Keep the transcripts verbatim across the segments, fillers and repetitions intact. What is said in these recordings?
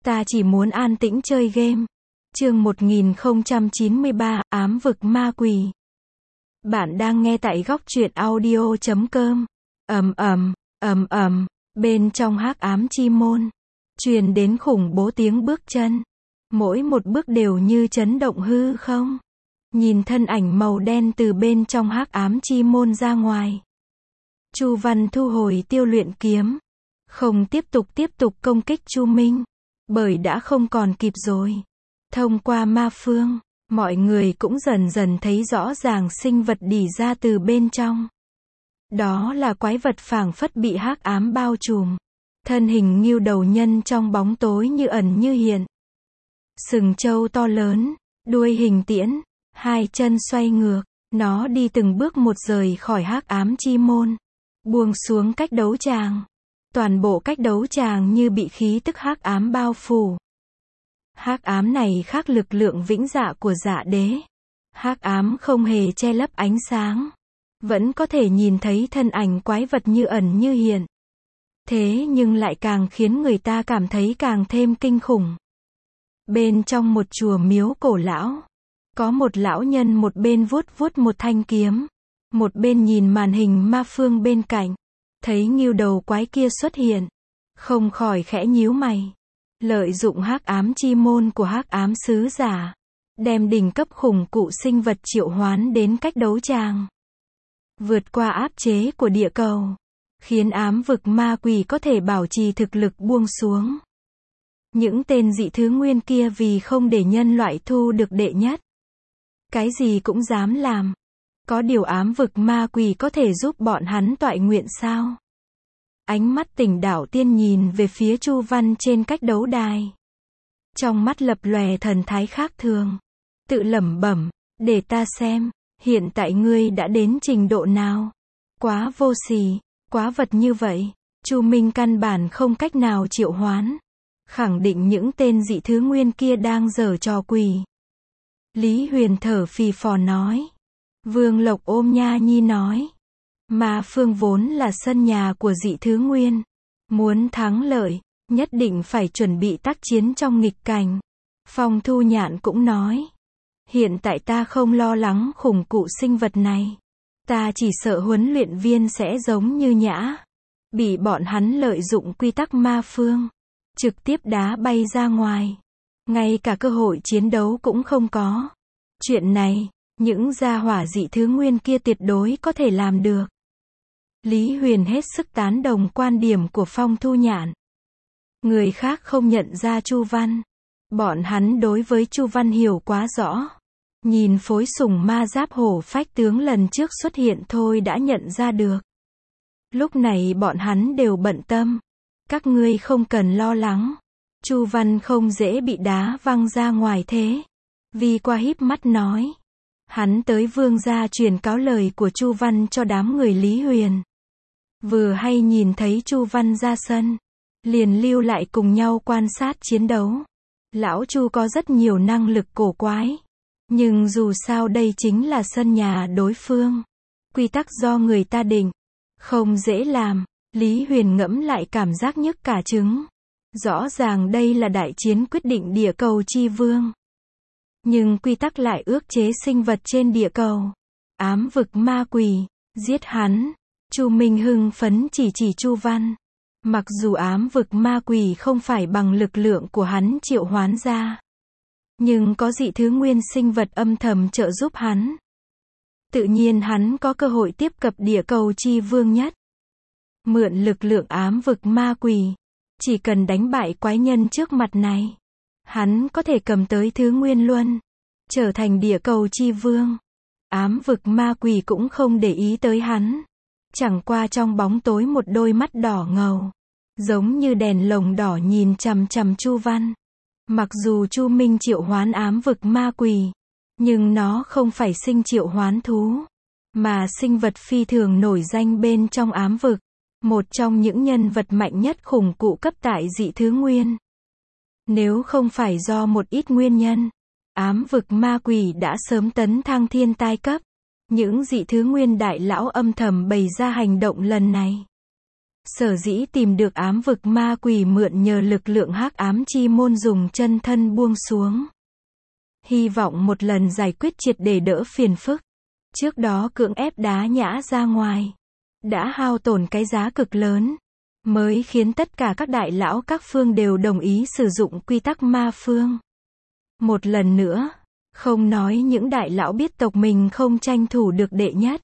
Ta chỉ muốn an tĩnh chơi game. Chương một nghìn không trăm chín mươi ba, ám vực ma quỷ. Bạn đang nghe tại góc truyện audio chấm com. Ầm ầm, ầm ầm, bên trong hắc ám chi môn, truyền đến khủng bố tiếng bước chân. Mỗi một bước đều như chấn động hư không. Nhìn thân ảnh màu đen từ bên trong hắc ám chi môn ra ngoài. Chu Văn thu hồi tiêu luyện kiếm, không tiếp tục tiếp tục công kích Chu Minh, bởi đã không còn kịp rồi. Thông qua ma phương, mọi người cũng dần dần thấy rõ ràng sinh vật đỉ ra từ bên trong. Đó là quái vật phảng phất bị hắc ám bao trùm. Thân hình ngưu đầu nhân trong bóng tối như ẩn như hiện. Sừng trâu to lớn, đuôi hình tiễn, hai chân xoay ngược, nó đi từng bước một rời khỏi hắc ám chi môn, buông xuống cách đấu tràng. Toàn bộ cách đấu tràng như bị khí tức hắc ám bao phủ. Hắc ám này khác lực lượng vĩnh dạ của dạ đế. Hắc ám không hề che lấp ánh sáng, vẫn có thể nhìn thấy thân ảnh quái vật như ẩn như hiện. Thế nhưng lại càng khiến người ta cảm thấy càng thêm kinh khủng. Bên trong một chùa miếu cổ lão, có một lão nhân một bên vuốt vuốt một thanh kiếm, một bên nhìn màn hình ma phương bên cạnh. Thấy ngưu đầu quái kia xuất hiện, không khỏi khẽ nhíu mày. Lợi dụng hắc ám chi môn của hắc ám sứ giả, đem đỉnh cấp khủng cụ sinh vật triệu hoán đến cách đấu tràng. Vượt qua áp chế của địa cầu, khiến ám vực ma quỷ có thể bảo trì thực lực buông xuống. Những tên dị thứ nguyên kia vì không để nhân loại thu được đệ nhất, cái gì cũng dám làm. Có điều ám vực ma quỷ có thể giúp bọn hắn toại nguyện sao? Ánh mắt Tỉnh Đảo Tiên nhìn về phía Chu Văn trên cách đấu đài. Trong mắt lập lòe thần thái khác thường. Tự lẩm bẩm, để ta xem, hiện tại ngươi đã đến trình độ nào? Quá vô sỉ, quá vật như vậy, Chu Minh căn bản không cách nào triệu hoán. Khẳng định những tên dị thứ nguyên kia đang giở trò quỷ. Lý Huyền thở phì phò nói. Vương Lộc ôm Nha Nhi nói. Ma phương vốn là sân nhà của dị thứ nguyên. Muốn thắng lợi, nhất định phải chuẩn bị tác chiến trong nghịch cảnh. Phong Thu Nhạn cũng nói. Hiện tại ta không lo lắng khủng cụ sinh vật này. Ta chỉ sợ huấn luyện viên sẽ giống như Nhã. Bị bọn hắn lợi dụng quy tắc ma phương. Trực tiếp đá bay ra ngoài. Ngay cả cơ hội chiến đấu cũng không có. Chuyện này, những gia hỏa dị thứ nguyên kia tuyệt đối có thể làm được. Lý Huyền hết sức tán đồng quan điểm của Phong Thu Nhạn. Người khác không nhận ra Chu Văn. Bọn hắn đối với Chu Văn hiểu quá rõ. Nhìn phối sủng ma giáp hổ phách tướng lần trước xuất hiện thôi đã nhận ra được. Lúc này bọn hắn đều bận tâm. Các ngươi không cần lo lắng. Chu Văn không dễ bị đá văng ra ngoài thế. Vi qua híp mắt nói. Hắn tới vương gia truyền cáo lời của Chu Văn cho đám người Lý Huyền. Vừa hay nhìn thấy Chu Văn ra sân, liền lưu lại cùng nhau quan sát chiến đấu. Lão Chu có rất nhiều năng lực cổ quái, nhưng dù sao đây chính là sân nhà đối phương. Quy tắc do người ta định, không dễ làm. Lý Huyền ngẫm lại cảm giác nhức cả trứng. Rõ ràng đây là đại chiến quyết định địa cầu chi vương. Nhưng quy tắc lại ước chế sinh vật trên địa cầu. Ám vực ma quỷ, giết hắn. Chu Minh hưng phấn chỉ chỉ Chu Văn. Mặc dù ám vực ma quỷ không phải bằng lực lượng của hắn triệu hoán ra, nhưng có dị thứ nguyên sinh vật âm thầm trợ giúp hắn. Tự nhiên hắn có cơ hội tiếp cận địa cầu chi vương nhất. Mượn lực lượng ám vực ma quỷ, chỉ cần đánh bại quái nhân trước mặt này, hắn có thể cầm tới thứ nguyên luân, trở thành địa cầu chi vương. Ám vực ma quỷ cũng không để ý tới hắn. Chẳng qua trong bóng tối một đôi mắt đỏ ngầu, giống như đèn lồng đỏ nhìn chằm chằm Chu Văn. Mặc dù Chu Minh triệu hoán ám vực ma quỷ, nhưng nó không phải sinh triệu hoán thú, mà sinh vật phi thường nổi danh bên trong ám vực. Một trong những nhân vật mạnh nhất khủng cụ cấp tại dị thứ nguyên. Nếu không phải do một ít nguyên nhân, ám vực ma quỷ đã sớm tấn thăng thiên tai cấp. Những dị thứ nguyên đại lão âm thầm bày ra hành động lần này. Sở dĩ tìm được ám vực ma quỷ mượn nhờ lực lượng hắc ám chi môn dùng chân thân buông xuống. Hy vọng một lần giải quyết triệt để đỡ phiền phức. Trước đó cưỡng ép đá nhã ra ngoài. Đã hao tổn cái giá cực lớn. Mới khiến tất cả các đại lão các phương đều đồng ý sử dụng quy tắc ma phương. Một lần nữa, không nói những đại lão biết tộc mình không tranh thủ được đệ nhất.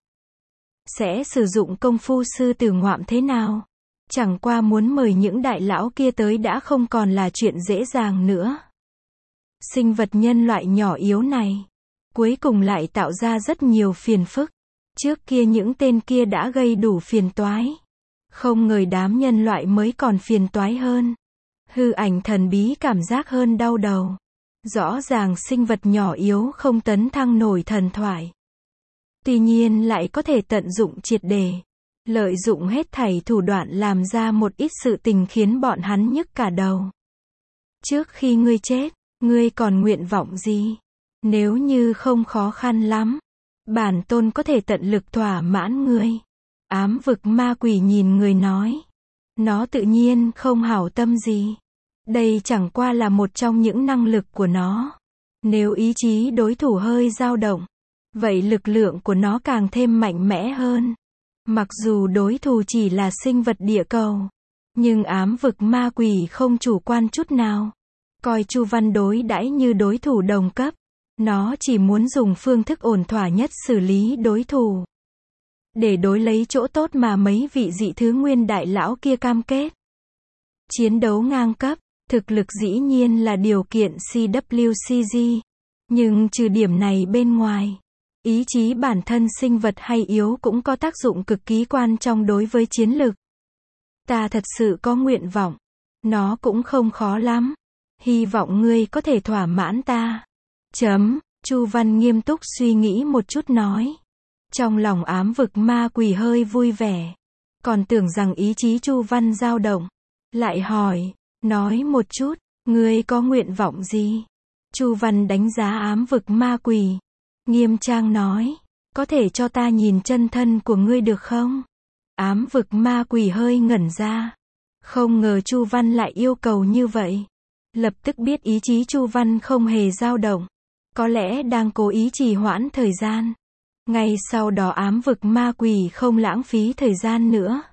Sẽ sử dụng công phu sư tử ngoạm thế nào? Chẳng qua muốn mời những đại lão kia tới đã không còn là chuyện dễ dàng nữa. Sinh vật nhân loại nhỏ yếu này, cuối cùng lại tạo ra rất nhiều phiền phức. Trước kia những tên kia đã gây đủ phiền toái. Không ngờ đám nhân loại mới còn phiền toái hơn. Hư ảnh thần bí cảm giác hơn đau đầu. Rõ ràng sinh vật nhỏ yếu không tấn thăng nổi thần thoại. Tuy nhiên lại có thể tận dụng triệt đề. Lợi dụng hết thảy thủ đoạn làm ra một ít sự tình khiến bọn hắn nhức cả đầu. Trước khi ngươi chết, ngươi còn nguyện vọng gì? Nếu như không khó khăn lắm, bản tôn có thể tận lực thỏa mãn ngươi. Ám vực ma quỷ nhìn người nói. Nó tự nhiên không hảo tâm gì. Đây chẳng qua là một trong những năng lực của nó. Nếu ý chí đối thủ hơi dao động, vậy lực lượng của nó càng thêm mạnh mẽ hơn. Mặc dù đối thủ chỉ là sinh vật địa cầu, nhưng ám vực ma quỷ không chủ quan chút nào. Coi Chu Văn đối đãi như đối thủ đồng cấp. Nó chỉ muốn dùng phương thức ổn thỏa nhất xử lý đối thủ. Để đối lấy chỗ tốt mà mấy vị dị thứ nguyên đại lão kia cam kết. Chiến đấu ngang cấp, thực lực dĩ nhiên là điều kiện C W C G. Nhưng trừ điểm này bên ngoài, ý chí bản thân sinh vật hay yếu cũng có tác dụng cực kỳ quan trọng đối với chiến lực. Ta thật sự có nguyện vọng. Nó cũng không khó lắm. Hy vọng ngươi có thể thỏa mãn ta. Chấm, Chu Văn nghiêm túc suy nghĩ một chút nói. Trong lòng ám vực ma quỷ hơi vui vẻ. Còn tưởng rằng ý chí Chu Văn dao động. Lại hỏi, nói một chút, ngươi có nguyện vọng gì? Chu Văn đánh giá ám vực ma quỷ. Nghiêm trang nói, có thể cho ta nhìn chân thân của ngươi được không? Ám vực ma quỷ hơi ngẩn ra. Không ngờ Chu Văn lại yêu cầu như vậy. Lập tức biết ý chí Chu Văn không hề dao động. Có lẽ đang cố ý trì hoãn thời gian. Ngay sau đó ám vực ma quỷ không lãng phí thời gian nữa.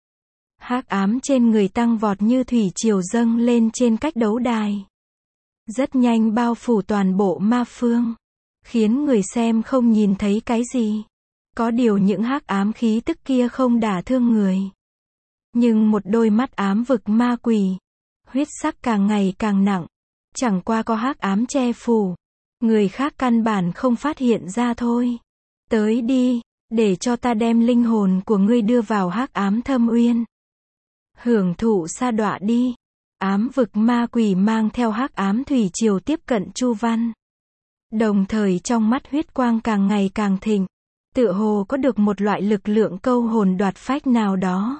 Hắc ám trên người tăng vọt như thủy triều dâng lên trên cách đấu đài. Rất nhanh bao phủ toàn bộ ma phương. Khiến người xem không nhìn thấy cái gì. Có điều những hắc ám khí tức kia không đả thương người. Nhưng một đôi mắt ám vực ma quỷ. Huyết sắc càng ngày càng nặng. Chẳng qua có hắc ám che phủ. Người khác căn bản không phát hiện ra thôi. Tới đi, để cho ta đem linh hồn của ngươi đưa vào hắc ám thâm uyên. Hưởng thụ sa đọa đi. Ám vực ma quỷ mang theo hắc ám thủy triều tiếp cận Chu Văn. Đồng thời trong mắt huyết quang càng ngày càng thịnh. Tựa hồ có được một loại lực lượng câu hồn đoạt phách nào đó.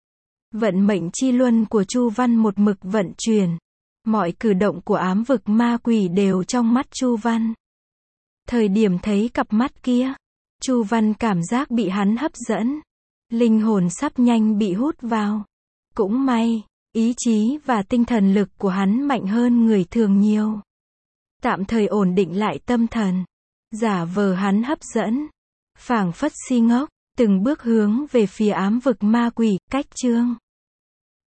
Vận mệnh chi luân của Chu Văn một mực vận chuyển. Mọi cử động của ám vực ma quỷ đều trong mắt Chu Văn. Thời điểm thấy cặp mắt kia, Chu Văn cảm giác bị hắn hấp dẫn. Linh hồn sắp nhanh bị hút vào. Cũng may, ý chí và tinh thần lực của hắn mạnh hơn người thường nhiều. Tạm thời ổn định lại tâm thần. Giả vờ hắn hấp dẫn. Phảng phất si ngốc, từng bước hướng về phía ám vực ma quỷ, cách chương.